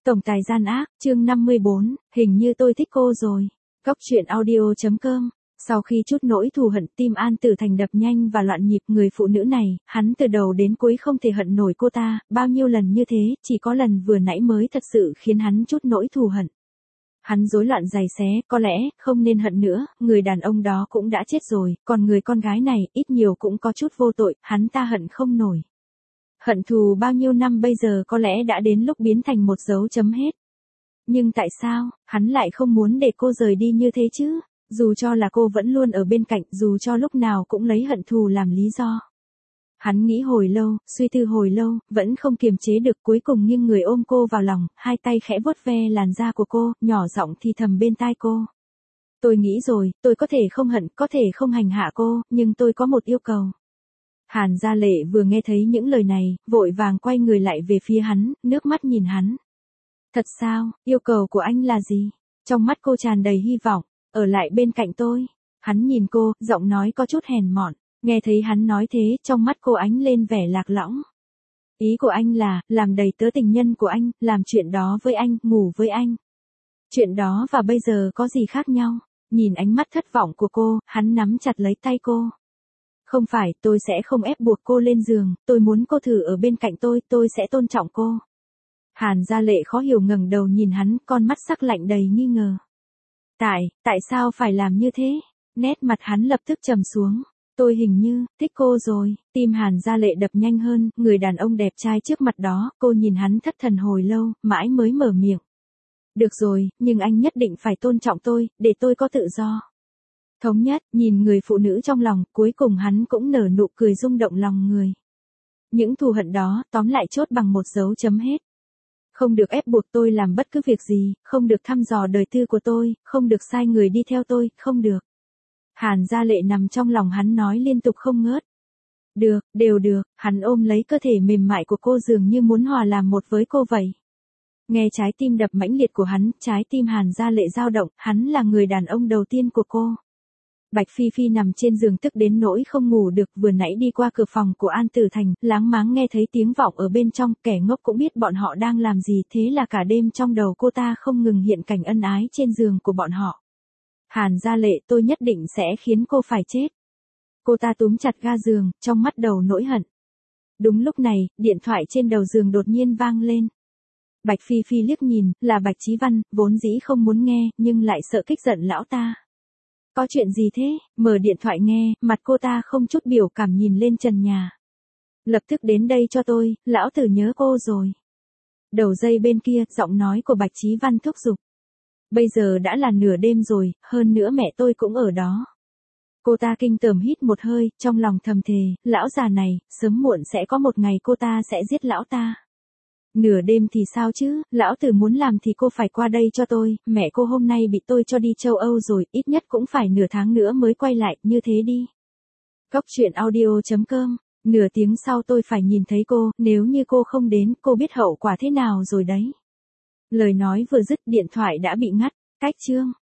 Tổng tài gian ác, chương 54, hình như tôi thích cô rồi. Góc truyện audio.com. Sau khi chút nỗi thù hận, tim An Tử Thành đập nhanh và loạn nhịp. Người phụ nữ này, hắn từ đầu đến cuối không thể hận nổi cô ta, bao nhiêu lần như thế, chỉ có lần vừa nãy mới thật sự khiến hắn chút nỗi thù hận. Hắn rối loạn giày xé, có lẽ, không nên hận nữa, người đàn ông đó cũng đã chết rồi, còn người con gái này, ít nhiều cũng có chút vô tội, hắn ta hận không nổi. Hận thù bao nhiêu năm bây giờ có lẽ đã đến lúc biến thành một dấu chấm hết. Nhưng tại sao, hắn lại không muốn để cô rời đi như thế chứ? Dù cho là cô vẫn luôn ở bên cạnh, dù cho lúc nào cũng lấy hận thù làm lý do. Hắn nghĩ hồi lâu, suy tư hồi lâu, vẫn không kiềm chế được, cuối cùng nghiêng người ôm cô vào lòng, hai tay khẽ vuốt ve làn da của cô, nhỏ giọng thì thầm bên tai cô. Tôi nghĩ rồi, tôi có thể không hận, có thể không hành hạ cô, nhưng tôi có một yêu cầu. Hàn Gia Lệ vừa nghe thấy những lời này, vội vàng quay người lại về phía hắn, nước mắt nhìn hắn. Thật sao, yêu cầu của anh là gì? Trong mắt cô tràn đầy hy vọng, ở lại bên cạnh tôi. Hắn nhìn cô, giọng nói có chút hèn mọn, nghe thấy hắn nói thế, trong mắt cô ánh lên vẻ lạc lõng. Ý của anh là, làm đầy tớ tình nhân của anh, làm chuyện đó với anh, ngủ với anh. Chuyện đó và bây giờ có gì khác nhau? Nhìn ánh mắt thất vọng của cô, hắn nắm chặt lấy tay cô. Không phải, tôi sẽ không ép buộc cô lên giường, tôi muốn cô thử ở bên cạnh tôi sẽ tôn trọng cô. Hàn Gia Lệ khó hiểu ngẩng đầu nhìn hắn, con mắt sắc lạnh đầy nghi ngờ. Tại sao phải làm như thế? Nét mặt hắn lập tức trầm xuống. Tôi hình như, thích cô rồi. Tim Hàn Gia Lệ đập nhanh hơn, người đàn ông đẹp trai trước mặt đó, cô nhìn hắn thất thần hồi lâu, mãi mới mở miệng. Được rồi, nhưng anh nhất định phải tôn trọng tôi, để tôi có tự do. Thống nhất, nhìn người phụ nữ trong lòng, cuối cùng hắn cũng nở nụ cười rung động lòng người. Những thù hận đó, tóm lại chốt bằng một dấu chấm hết. Không được ép buộc tôi làm bất cứ việc gì, không được thăm dò đời tư của tôi, không được sai người đi theo tôi, không được. Hàn Gia Lệ nằm trong lòng hắn nói liên tục không ngớt. Được, đều được, hắn ôm lấy cơ thể mềm mại của cô dường như muốn hòa làm một với cô vậy. Nghe trái tim đập mãnh liệt của hắn, trái tim Hàn Gia Lệ dao động, hắn là người đàn ông đầu tiên của cô. Bạch Phi Phi nằm trên giường tức đến nỗi không ngủ được, vừa nãy đi qua cửa phòng của An Tử Thành, láng máng nghe thấy tiếng vọng ở bên trong, kẻ ngốc cũng biết bọn họ đang làm gì, thế là cả đêm trong đầu cô ta không ngừng hiện cảnh ân ái trên giường của bọn họ. Hàn Gia Lệ, tôi nhất định sẽ khiến cô phải chết. Cô ta túm chặt ga giường, trong mắt đầu nỗi hận. Đúng lúc này, điện thoại trên đầu giường đột nhiên vang lên. Bạch Phi Phi liếc nhìn, là Bạch Chí Văn, vốn dĩ không muốn nghe, nhưng lại sợ kích giận lão ta. Có chuyện gì thế? Mở điện thoại nghe, mặt cô ta không chút biểu cảm nhìn lên trần nhà. Lập tức đến đây cho tôi, lão tử nhớ cô rồi. Đầu dây bên kia, giọng nói của Bạch Chí Văn thúc giục. Bây giờ đã là nửa đêm rồi, hơn nữa mẹ tôi cũng ở đó. Cô ta kinh tởm hít một hơi, trong lòng thầm thề, lão già này, sớm muộn sẽ có một ngày cô ta sẽ giết lão ta. Nửa đêm thì sao chứ, lão tử muốn làm thì cô phải qua đây cho tôi, mẹ cô hôm nay bị tôi cho đi châu Âu rồi, ít nhất cũng phải nửa tháng nữa mới quay lại, như thế đi. Góc truyện audio.com, nửa tiếng sau tôi phải nhìn thấy cô, nếu như cô không đến, cô biết hậu quả thế nào rồi đấy. Lời nói vừa dứt, điện thoại đã bị ngắt, cách chương.